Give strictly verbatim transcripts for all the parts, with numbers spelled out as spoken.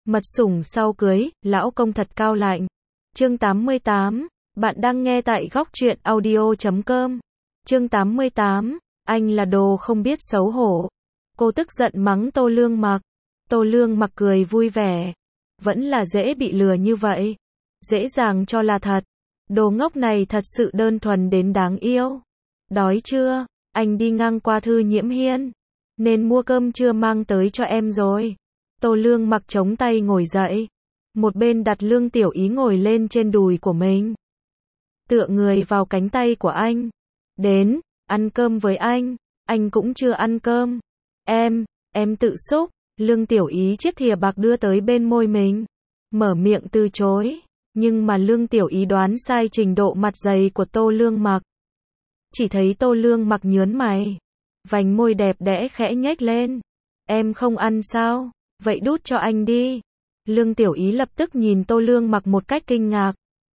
Mật sủng sau cưới, lão công thật cao lạnh. Chương tám mươi tám, bạn đang nghe tại góc truyện audio chấm com. Chương tám mươi tám, anh là đồ không biết xấu hổ. Cô tức giận mắng Tô Lương Mặc. Tô Lương Mặc cười vui vẻ. Vẫn là dễ bị lừa như vậy. Dễ dàng cho là thật. Đồ ngốc này thật sự đơn thuần đến đáng yêu. Đói chưa? Anh đi ngang qua Thư Nhiễm Hiên, nên mua cơm trưa mang tới cho em rồi. Tô Lương Mặc chống tay ngồi dậy. Một bên đặt Lương Tiểu Ý ngồi lên trên đùi của mình. Tựa người vào cánh tay của anh. Đến, ăn cơm với anh. Anh cũng chưa ăn cơm. Em, em tự xúc. Lương Tiểu Ý chiếc thìa bạc đưa tới bên môi mình. Mở miệng từ chối. Nhưng mà Lương Tiểu Ý đoán sai trình độ mặt dày của Tô Lương Mặc. Chỉ thấy Tô Lương Mặc nhớn mày. Vành môi đẹp đẽ khẽ nhếch lên. Em không ăn sao? Vậy đút cho anh đi. Lương Tiểu Ý lập tức nhìn Tô Lương Mặc một cách kinh ngạc.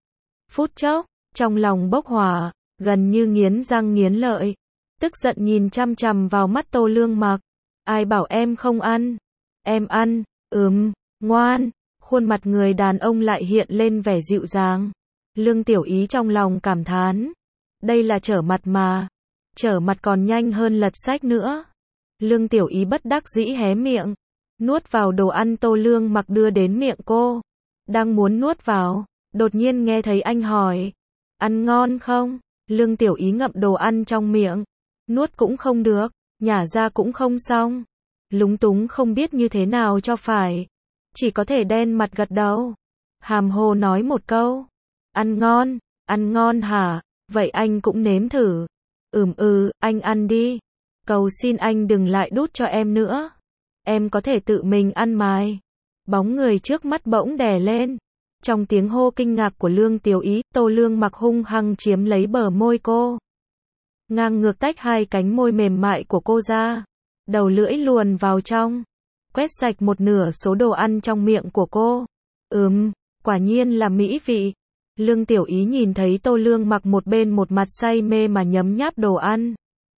Phút chốc, trong lòng bốc hỏa, gần như nghiến răng nghiến lợi. Tức giận nhìn chăm chằm vào mắt Tô Lương Mặc. Ai bảo em không ăn? Em ăn, ừm, ngoan. Khuôn mặt người đàn ông lại hiện lên vẻ dịu dàng. Lương Tiểu Ý trong lòng cảm thán. Đây là trở mặt mà. Trở mặt còn nhanh hơn lật sách nữa. Lương Tiểu Ý bất đắc dĩ hé miệng. Nuốt vào đồ ăn Tô Lương Mặc đưa đến miệng cô. Đang muốn nuốt vào, đột nhiên nghe thấy anh hỏi. Ăn ngon không? Lương Tiểu Ý ngậm đồ ăn trong miệng. Nuốt cũng không được, nhả ra cũng không xong. Lúng túng không biết như thế nào cho phải. Chỉ có thể đen mặt gật đầu. Hàm hồ nói một câu. Ăn ngon, ăn ngon hả? Vậy anh cũng nếm thử. Ừm ừ, anh ăn đi. Cầu xin anh đừng lại đút cho em nữa. Em có thể tự mình ăn mài. Bóng người trước mắt bỗng đè lên. Trong tiếng hô kinh ngạc của Lương Tiểu Ý, Tô Lương Mặc hung hăng chiếm lấy bờ môi cô. Ngang ngược tách hai cánh môi mềm mại của cô ra. Đầu lưỡi luồn vào trong. Quét sạch một nửa số đồ ăn trong miệng của cô. Ừm, quả nhiên là mỹ vị. Lương Tiểu Ý nhìn thấy Tô Lương Mặc một bên một mặt say mê mà nhấm nháp đồ ăn.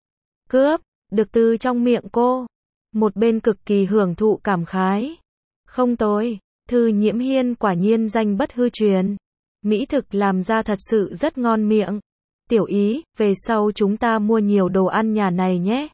Cướp, được từ trong miệng cô. Một bên cực kỳ hưởng thụ cảm khái. Không tồi, Thư Nhiễm Hiên quả nhiên danh bất hư truyền. Mỹ thực làm ra thật sự rất ngon miệng. Tiểu Ý, về sau chúng ta mua nhiều đồ ăn nhà này nhé.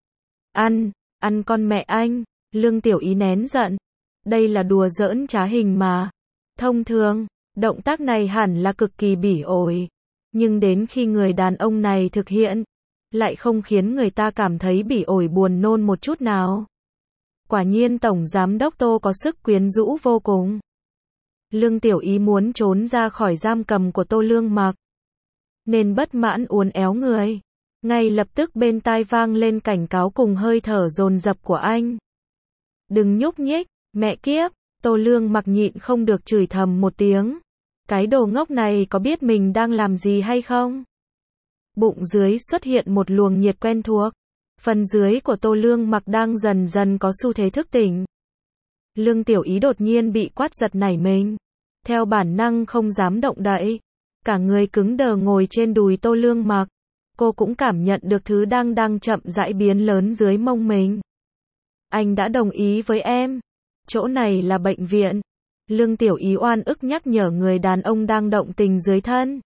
Ăn, ăn con mẹ anh. Lương Tiểu Ý nén giận. Đây là đùa giỡn trá hình mà. Thông thường, động tác này hẳn là cực kỳ bỉ ổi. Nhưng đến khi người đàn ông này thực hiện, lại không khiến người ta cảm thấy bỉ ổi buồn nôn một chút nào. Quả nhiên Tổng Giám đốc Tô có sức quyến rũ vô cùng. Lương Tiểu Ý muốn trốn ra khỏi giam cầm của Tô Lương Mặc, nên bất mãn uốn éo người. Ngay lập tức bên tai vang lên cảnh cáo cùng hơi thở dồn dập của anh. Đừng nhúc nhích, mẹ kiếp. Tô Lương Mặc nhịn không được chửi thầm một tiếng. Cái đồ ngốc này có biết mình đang làm gì hay không? Bụng dưới xuất hiện một luồng nhiệt quen thuộc. Phần dưới của Tô Lương Mặc đang dần dần có xu thế thức tỉnh. Lương Tiểu Ý đột nhiên bị quát giật nảy mình. Theo bản năng không dám động đậy. Cả người cứng đờ ngồi trên đùi Tô Lương Mặc. Cô cũng cảm nhận được thứ đang đang chậm rãi biến lớn dưới mông mình. Anh đã đồng ý với em. Chỗ này là bệnh viện. Lương Tiểu Ý oan ức nhắc nhở người đàn ông đang động tình dưới thân.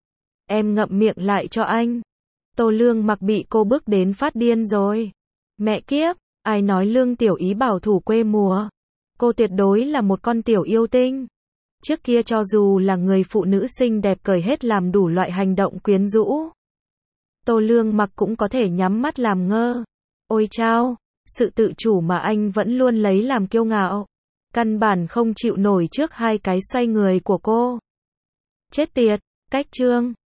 Em ngậm miệng lại cho anh. Tô Lương Mặc bị cô bức đến phát điên rồi. Mẹ kiếp, ai nói Lương Tiểu Ý bảo thủ quê mùa. Cô tuyệt đối là một con tiểu yêu tinh. Trước kia cho dù là người phụ nữ xinh đẹp cởi hết làm đủ loại hành động quyến rũ. Tô Lương Mặc cũng có thể nhắm mắt làm ngơ. Ôi chao, sự tự chủ mà anh vẫn luôn lấy làm kiêu ngạo. Căn bản không chịu nổi trước hai cái xoay người của cô. Chết tiệt, cách chương.